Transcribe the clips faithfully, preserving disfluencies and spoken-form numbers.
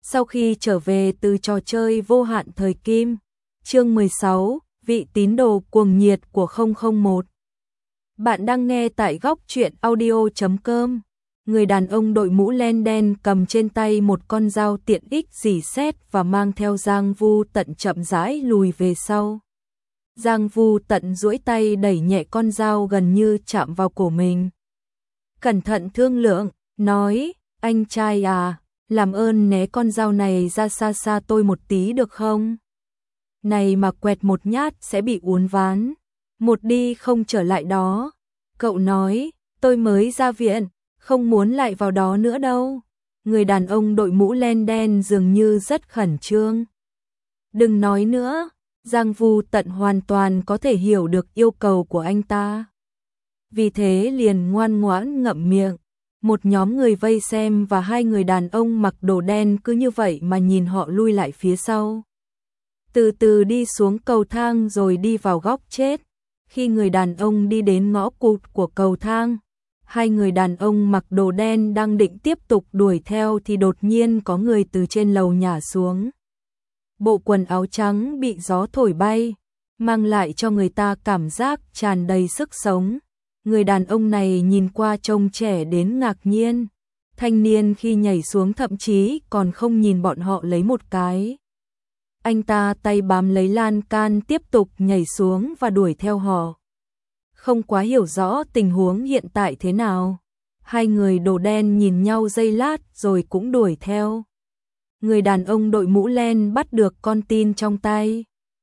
Sau khi trở về từ trò chơi vô hạn thời kim, chương mười sáu, vị tín đồ cuồng nhiệt của không không một. Bạn đang nghe tại góc truyện audio chấm com. Người đàn ông đội mũ len đen cầm trên tay một con dao tiện ích rỉ sét và mang theo Giang Vu Tận chậm rãi lùi về sau. Giang Vu Tận duỗi tay đẩy nhẹ con dao gần như chạm vào cổ mình. Cẩn thận thương lượng, nói, anh trai à, làm ơn né con dao này ra xa xa tôi một tí được không? Này mà quẹt một nhát sẽ bị uốn ván, một đi không trở lại đó. Cậu nói, tôi mới ra viện, không muốn lại vào đó nữa đâu. Người đàn ông đội mũ len đen dường như rất khẩn trương. Đừng nói nữa, Giang Vu Tận hoàn toàn có thể hiểu được yêu cầu của anh ta. Vì thế liền ngoan ngoãn ngậm miệng. Một nhóm người vây xem và hai người đàn ông mặc đồ đen cứ như vậy mà nhìn họ lui lại phía sau. Từ từ đi xuống cầu thang rồi đi vào góc chết. Khi người đàn ông đi đến ngõ cụt của cầu thang, hai người đàn ông mặc đồ đen đang định tiếp tục đuổi theo thì đột nhiên có người từ trên lầu nhả xuống. Bộ quần áo trắng bị gió thổi bay, mang lại cho người ta cảm giác tràn đầy sức sống. Người đàn ông này nhìn qua trông trẻ đến ngạc nhiên. Thanh niên khi nhảy xuống thậm chí còn không nhìn bọn họ lấy một cái. Anh ta tay bám lấy lan can tiếp tục nhảy xuống và đuổi theo họ. Không quá hiểu rõ tình huống hiện tại thế nào. Hai người đồ đen nhìn nhau giây lát rồi cũng đuổi theo. Người đàn ông đội mũ len bắt được con tin trong tay.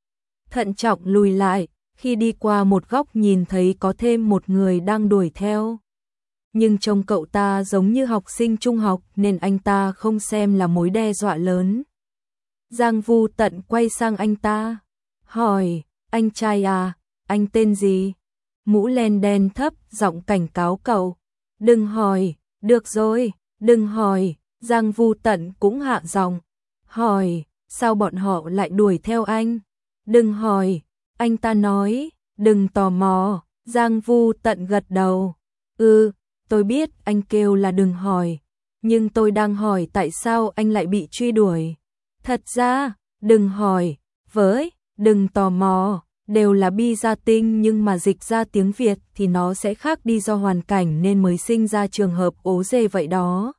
Thận trọng lùi lại, khi đi qua một góc nhìn thấy có thêm một người đang đuổi theo. Nhưng trông cậu ta giống như học sinh trung học nên anh ta không xem là mối đe dọa lớn. Giang Vu Tận quay sang anh ta, hỏi, anh trai à, anh tên gì? Mũ len đen thấp giọng cảnh cáo cậu, đừng hỏi, được rồi, đừng hỏi. Giang Vu Tận cũng hạ giọng, hỏi, sao bọn họ lại đuổi theo anh? Đừng hỏi, anh ta nói, đừng tò mò. Giang Vu Tận gật đầu, ừ, tôi biết anh kêu là đừng hỏi, nhưng tôi đang hỏi tại sao anh lại bị truy đuổi. Thật ra, đừng hỏi, với, đừng tò mò, đều là bi gia tinh nhưng mà dịch ra tiếng Việt thì nó sẽ khác đi do hoàn cảnh nên mới sinh ra trường hợp ố dề vậy đó.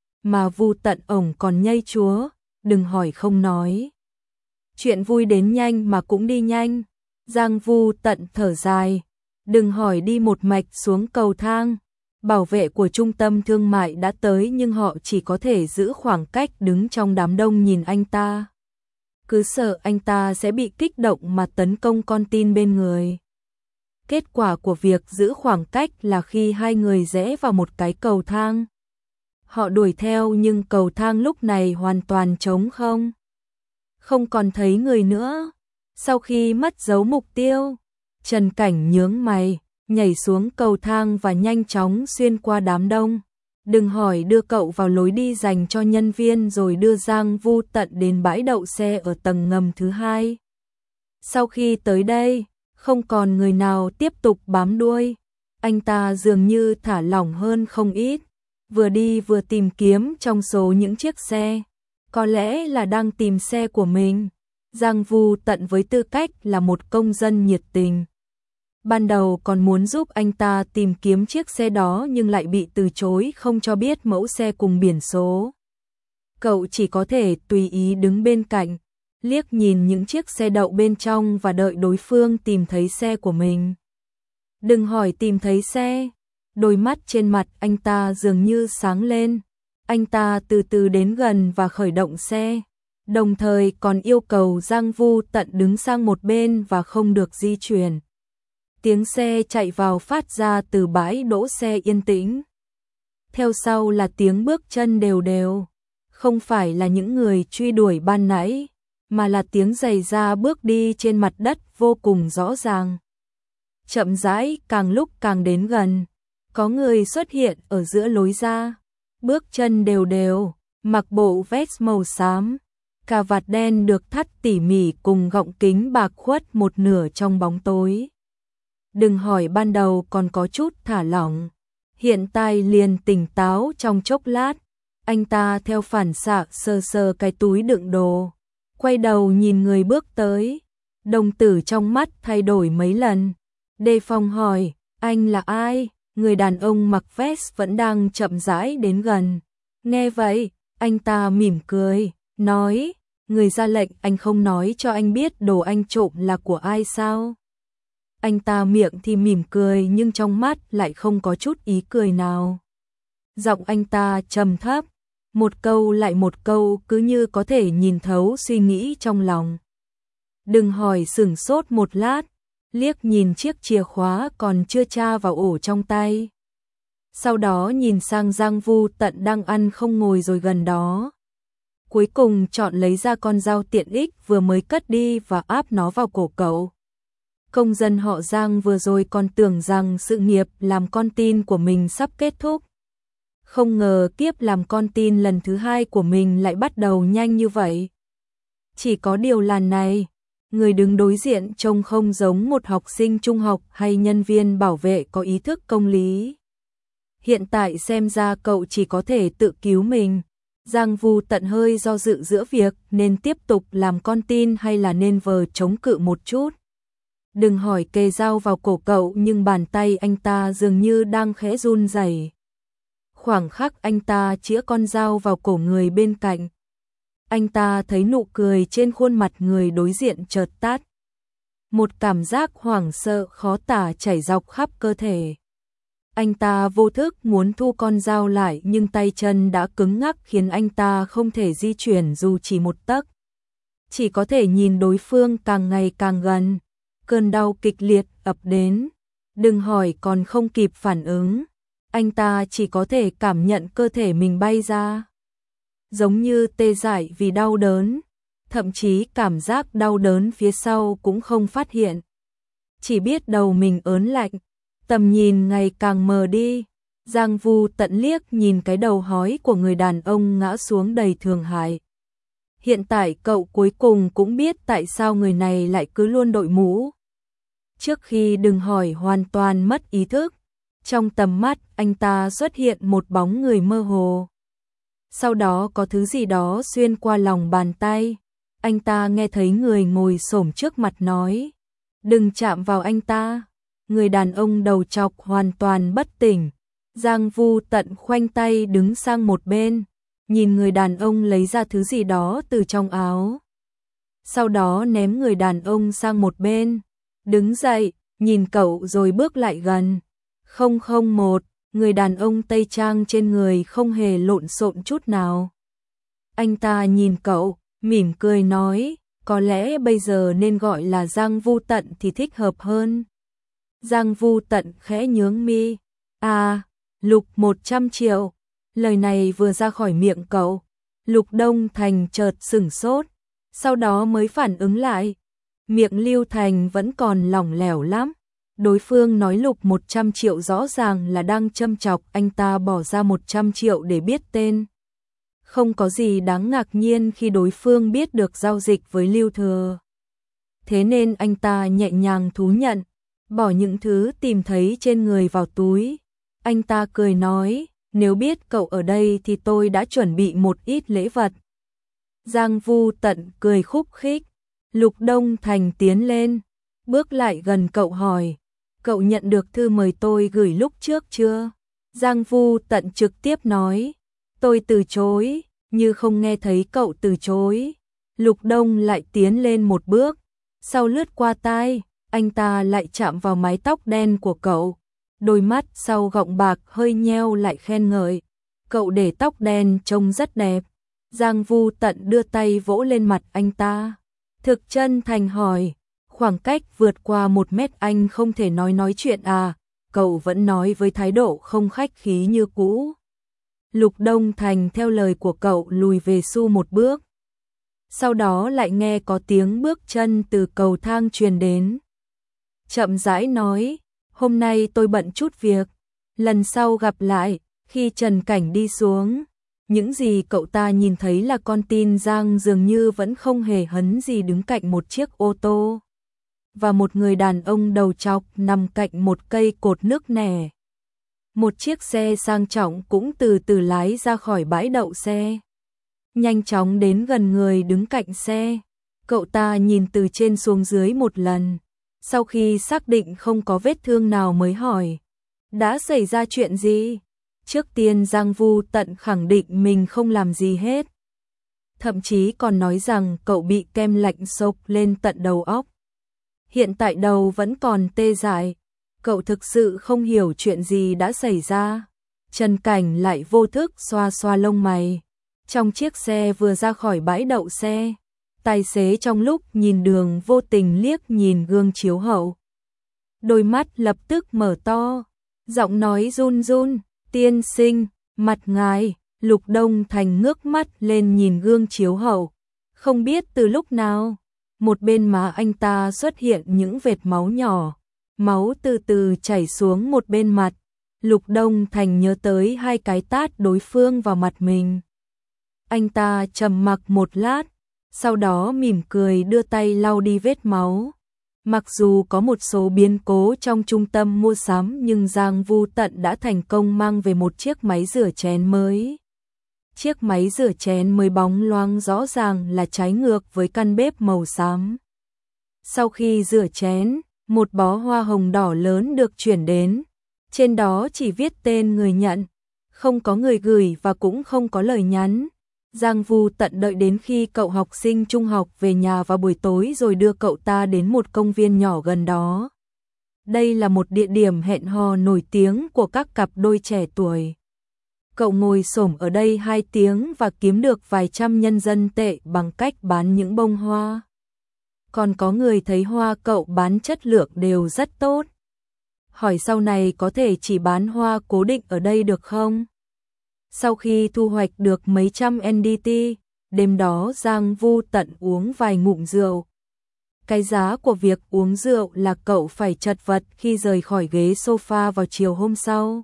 Mà Vu Tận ổng còn nhây chúa, đừng hỏi không nói. Chuyện vui đến nhanh mà cũng đi nhanh. Giang Vu Tận thở dài, đừng hỏi đi một mạch xuống cầu thang. Bảo vệ của trung tâm thương mại đã tới nhưng họ chỉ có thể giữ khoảng cách đứng trong đám đông nhìn anh ta. Cứ sợ anh ta sẽ bị kích động mà tấn công con tin bên người. Kết quả của việc giữ khoảng cách là khi hai người rẽ vào một cái cầu thang. Họ đuổi theo nhưng cầu thang lúc này hoàn toàn trống không. Không còn thấy người nữa. Sau khi mất dấu mục tiêu, Trần Cảnh nhướng mày, nhảy xuống cầu thang và nhanh chóng xuyên qua đám đông. Đừng hỏi đưa cậu vào lối đi dành cho nhân viên rồi đưa Giang Vu Tận đến bãi đậu xe ở tầng ngầm thứ hai. Sau khi tới đây, không còn người nào tiếp tục bám đuôi. Anh ta dường như thả lỏng hơn không ít. Vừa đi vừa tìm kiếm trong số những chiếc xe. Có lẽ là đang tìm xe của mình. Giang Vu Tận với tư cách là một công dân nhiệt tình. Ban đầu còn muốn giúp anh ta tìm kiếm chiếc xe đó nhưng lại bị từ chối không cho biết mẫu xe cùng biển số. Cậu chỉ có thể tùy ý đứng bên cạnh, liếc nhìn những chiếc xe đậu bên trong và đợi đối phương tìm thấy xe của mình. Đừng hỏi tìm thấy xe. Đôi mắt trên mặt anh ta dường như sáng lên. Anh ta từ từ đến gần và khởi động xe, đồng thời còn yêu cầu Giang Vu Tận đứng sang một bên và không được di chuyển. Tiếng xe chạy vào phát ra từ bãi đỗ xe yên tĩnh. Theo sau là tiếng bước chân đều đều. Không phải là những người truy đuổi ban nãy, mà là tiếng giày da bước đi trên mặt đất vô cùng rõ ràng. Chậm rãi càng lúc càng đến gần. Có người xuất hiện ở giữa lối ra. Bước chân đều đều, mặc bộ vest màu xám. Cà vạt đen được thắt tỉ mỉ cùng gọng kính bạc khuất một nửa trong bóng tối. Đừng hỏi ban đầu còn có chút thả lỏng. Hiện tại liền tỉnh táo trong chốc lát. Anh ta theo phản xạ sờ sờ cái túi đựng đồ, quay đầu nhìn người bước tới, đồng tử trong mắt thay đổi mấy lần, đề phòng hỏi, anh là ai? Người đàn ông mặc vest vẫn đang chậm rãi đến gần. Nghe vậy, anh ta mỉm cười, nói, người ra lệnh anh không nói cho anh biết đồ anh trộm là của ai sao? Anh ta miệng thì mỉm cười nhưng trong mắt lại không có chút ý cười nào. Giọng anh ta trầm thấp, một câu lại một câu cứ như có thể nhìn thấu suy nghĩ trong lòng. Đừng hỏi sửng sốt một lát, liếc nhìn chiếc chìa khóa còn chưa tra vào ổ trong tay. Sau đó nhìn sang Giang Vu Tận đang ăn không ngồi rồi gần đó. Cuối cùng chọn lấy ra con dao tiện ích vừa mới cất đi và áp nó vào cổ cậu. Công dân họ Giang vừa rồi còn tưởng rằng sự nghiệp làm con tin của mình sắp kết thúc. Không ngờ kiếp làm con tin lần thứ hai của mình lại bắt đầu nhanh như vậy. Chỉ có điều là này, người đứng đối diện trông không giống một học sinh trung học hay nhân viên bảo vệ có ý thức công lý. Hiện tại xem ra cậu chỉ có thể tự cứu mình. Giang Vu Tận hơi do dự giữa việc nên tiếp tục làm con tin hay là nên vờ chống cự một chút. Đừng hỏi kề dao vào cổ cậu nhưng bàn tay anh ta dường như đang khẽ run rẩy. Khoảng khắc anh ta chĩa con dao vào cổ người bên cạnh. Anh ta thấy nụ cười trên khuôn mặt người đối diện chợt tắt. Một cảm giác hoảng sợ khó tả chảy dọc khắp cơ thể. Anh ta vô thức muốn thu con dao lại nhưng tay chân đã cứng ngắc khiến anh ta không thể di chuyển dù chỉ một tấc. Chỉ có thể nhìn đối phương càng ngày càng gần. Cơn đau kịch liệt ập đến. Đừng hỏi còn không kịp phản ứng. Anh ta chỉ có thể cảm nhận cơ thể mình bay ra. Giống như tê dại vì đau đớn. Thậm chí cảm giác đau đớn phía sau cũng không phát hiện. Chỉ biết đầu mình ớn lạnh. Tầm nhìn ngày càng mờ đi. Giang Vu Tận liếc nhìn cái đầu hói của người đàn ông ngã xuống đầy thương hại. Hiện tại cậu cuối cùng cũng biết tại sao người này lại cứ luôn đội mũ. Trước khi Đừng hỏi hoàn toàn mất ý thức, trong tầm mắt anh ta xuất hiện một bóng người mơ hồ. Sau đó có thứ gì đó xuyên qua lòng bàn tay. Anh ta nghe thấy người ngồi xổm trước mặt nói, đừng chạm vào anh ta. Người đàn ông đầu trọc hoàn toàn bất tỉnh. Giang Vu Tận khoanh tay đứng sang một bên, nhìn người đàn ông lấy ra thứ gì đó từ trong áo. Sau đó ném người đàn ông sang một bên, đứng dậy, nhìn cậu rồi bước lại gần. Không không một, người đàn ông tây trang trên người không hề lộn xộn chút nào. Anh ta nhìn cậu, mỉm cười nói, có lẽ bây giờ nên gọi là Giang Vu Tận thì thích hợp hơn. Giang Vu Tận khẽ nhướng mi. À, Lục một trăm triệu. Lời này vừa ra khỏi miệng cậu, Lục Đông Thành chợt sửng sốt, sau đó mới phản ứng lại. Miệng Lưu Thành vẫn còn lỏng lẻo lắm. Đối phương nói Lục một trăm triệu rõ ràng là đang châm chọc anh ta bỏ ra một trăm triệu để biết tên. Không có gì đáng ngạc nhiên khi đối phương biết được giao dịch với Lưu Thừa. Thế nên anh ta nhẹ nhàng thú nhận, bỏ những thứ tìm thấy trên người vào túi. Anh ta cười nói, nếu biết cậu ở đây thì tôi đã chuẩn bị một ít lễ vật. Giang Vu Tận cười khúc khích. Lục Đông Thành tiến lên, bước lại gần cậu hỏi, cậu nhận được thư mời tôi gửi lúc trước chưa? Giang Vu Tận trực tiếp nói, tôi từ chối, như không nghe thấy cậu từ chối. Lục Đông lại tiến lên một bước, sau lướt qua tai, anh ta lại chạm vào mái tóc đen của cậu. Đôi mắt sau gọng bạc hơi nheo lại khen ngợi, cậu để tóc đen trông rất đẹp. Giang Vu Tận đưa tay vỗ lên mặt anh ta, thực chân thành hỏi, khoảng cách vượt qua một mét anh không thể nói nói chuyện à? Cậu vẫn nói với thái độ không khách khí như cũ. Lục Đông Thành theo lời của cậu lùi về xu một bước. Sau đó lại nghe có tiếng bước chân từ cầu thang truyền đến. Chậm rãi nói, hôm nay tôi bận chút việc, lần sau gặp lại. Khi Trần Cảnh đi xuống, những gì cậu ta nhìn thấy là con tin Giang dường như vẫn không hề hấn gì đứng cạnh một chiếc ô tô. Và một người đàn ông đầu trọc nằm cạnh một cây cột nước nẻ. Một chiếc xe sang trọng cũng từ từ lái ra khỏi bãi đậu xe. Nhanh chóng đến gần người đứng cạnh xe. Cậu ta nhìn từ trên xuống dưới một lần. Sau khi xác định không có vết thương nào mới hỏi. Đã xảy ra chuyện gì? Trước tiên Giang Vu Tận khẳng định mình không làm gì hết. Thậm chí còn nói rằng cậu bị kem lạnh xộc lên tận đầu óc. Hiện tại đầu vẫn còn tê dại. Cậu thực sự không hiểu chuyện gì đã xảy ra. Trần Cảnh lại vô thức xoa xoa lông mày. Trong chiếc xe vừa ra khỏi bãi đậu xe, tài xế trong lúc nhìn đường vô tình liếc nhìn gương chiếu hậu. Đôi mắt lập tức mở to, giọng nói run run, tiên sinh, mặt ngài. Lục Đông Thành ngước mắt lên nhìn gương chiếu hậu. Không biết từ lúc nào, một bên má anh ta xuất hiện những vệt máu nhỏ. Máu từ từ chảy xuống một bên mặt. Lục Đông Thành nhớ tới hai cái tát đối phương vào mặt mình. Anh ta trầm mặc một lát, sau đó mỉm cười đưa tay lau đi vết máu. Mặc dù có một số biến cố trong trung tâm mua sắm nhưng Giang Vu Tận đã thành công mang về một chiếc máy rửa chén mới. Chiếc máy rửa chén mới bóng loáng rõ ràng là trái ngược với căn bếp màu xám. Sau khi rửa chén, một bó hoa hồng đỏ lớn được chuyển đến. Trên đó chỉ viết tên người nhận, không có người gửi và cũng không có lời nhắn. Giang Vu Tận đợi đến khi cậu học sinh trung học về nhà vào buổi tối rồi đưa cậu ta đến một công viên nhỏ gần đó. Đây là một địa điểm hẹn hò nổi tiếng của các cặp đôi trẻ tuổi. Cậu ngồi xổm ở đây hai tiếng và kiếm được vài trăm nhân dân tệ bằng cách bán những bông hoa. Còn có người thấy hoa cậu bán chất lượng đều rất tốt. Hỏi sau này có thể chỉ bán hoa cố định ở đây được không? Sau khi thu hoạch được mấy trăm en đê tê, đêm đó Giang Vu Tận uống vài ngụm rượu. Cái giá của việc uống rượu là cậu phải chật vật khi rời khỏi ghế sofa vào chiều hôm sau.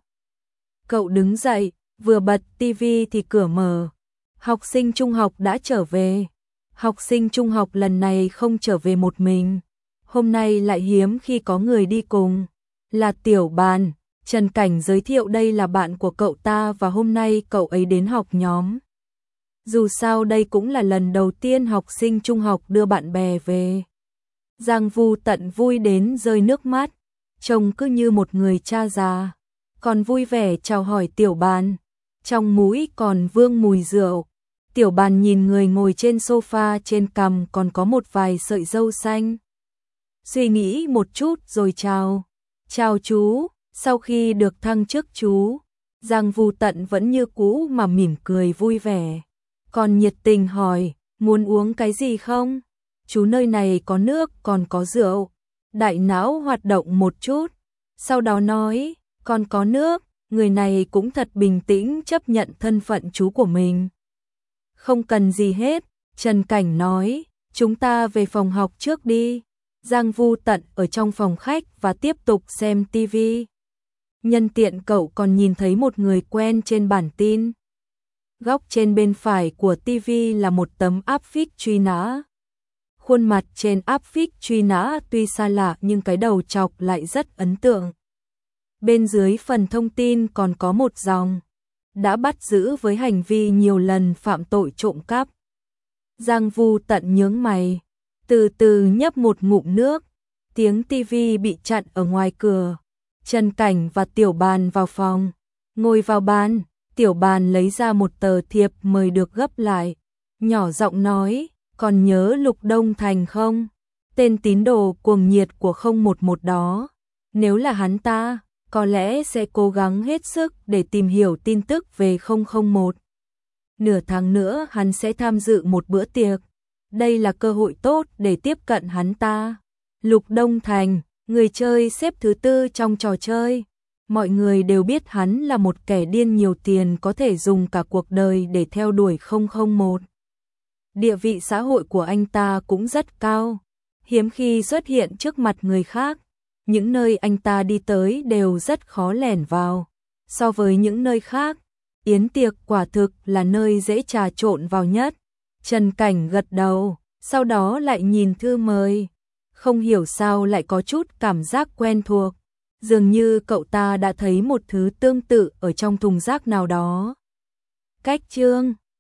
Cậu đứng dậy, vừa bật tivi thì cửa mở. Học sinh trung học đã trở về. Học sinh trung học lần này không trở về một mình. Hôm nay lại hiếm khi có người đi cùng. Là Tiểu Bàn. Trần Cảnh giới thiệu đây là bạn của cậu ta và hôm nay cậu ấy đến học nhóm. Dù sao đây cũng là lần đầu tiên học sinh trung học đưa bạn bè về. Giang Vu Tận vui đến rơi nước mắt, trông cứ như một người cha già. Còn vui vẻ chào hỏi Tiểu Bàn, trong mũi còn vương mùi rượu. Tiểu Bàn nhìn người ngồi trên sofa, trên cằm còn có một vài sợi râu xanh. Suy nghĩ một chút rồi chào. Chào chú. Sau khi được thăng chức chú, Giang Vu Tận vẫn như cũ mà mỉm cười vui vẻ. Còn nhiệt tình hỏi, muốn uống cái gì không? Chú nơi này có nước còn có rượu. Đại não hoạt động một chút. Sau đó nói, còn có nước. Người này cũng thật bình tĩnh chấp nhận thân phận chú của mình. Không cần gì hết, Trần Cảnh nói, chúng ta về phòng học trước đi. Giang Vu Tận ở trong phòng khách và tiếp tục xem tivi. Nhân tiện cậu còn nhìn thấy một người quen trên bản tin. Góc trên bên phải của tivi là một tấm áp phích truy nã. Khuôn mặt trên áp phích truy nã tuy xa lạ nhưng cái đầu chọc lại rất ấn tượng. Bên dưới phần thông tin còn có một dòng. Đã bắt giữ với hành vi nhiều lần phạm tội trộm cắp. Giang Vu Tận nhướng mày, từ từ nhấp một ngụm nước. Tiếng tivi bị chặn ở ngoài cửa. Trần Cảnh và Tiểu Bàn vào phòng. Ngồi vào bàn, Tiểu Bàn lấy ra một tờ thiệp mời được gấp lại. Nhỏ giọng nói, còn nhớ Lục Đông Thành không? Tên tín đồ cuồng nhiệt của không một một đó. Nếu là hắn ta, có lẽ sẽ cố gắng hết sức để tìm hiểu tin tức về không không một. Nửa tháng nữa hắn sẽ tham dự một bữa tiệc. Đây là cơ hội tốt để tiếp cận hắn ta. Lục Đông Thành, người chơi xếp thứ tư trong trò chơi. Mọi người đều biết hắn là một kẻ điên nhiều tiền có thể dùng cả cuộc đời để theo đuổi không không một. Địa vị xã hội của anh ta cũng rất cao, hiếm khi xuất hiện trước mặt người khác. Những nơi anh ta đi tới đều rất khó lẻn vào. So với những nơi khác, yến tiệc quả thực là nơi dễ trà trộn vào nhất. Trần Cảnh gật đầu, sau đó lại nhìn thư mời. Không hiểu sao lại có chút cảm giác quen thuộc. Dường như cậu ta đã thấy một thứ tương tự ở trong thùng rác nào đó. Cách chương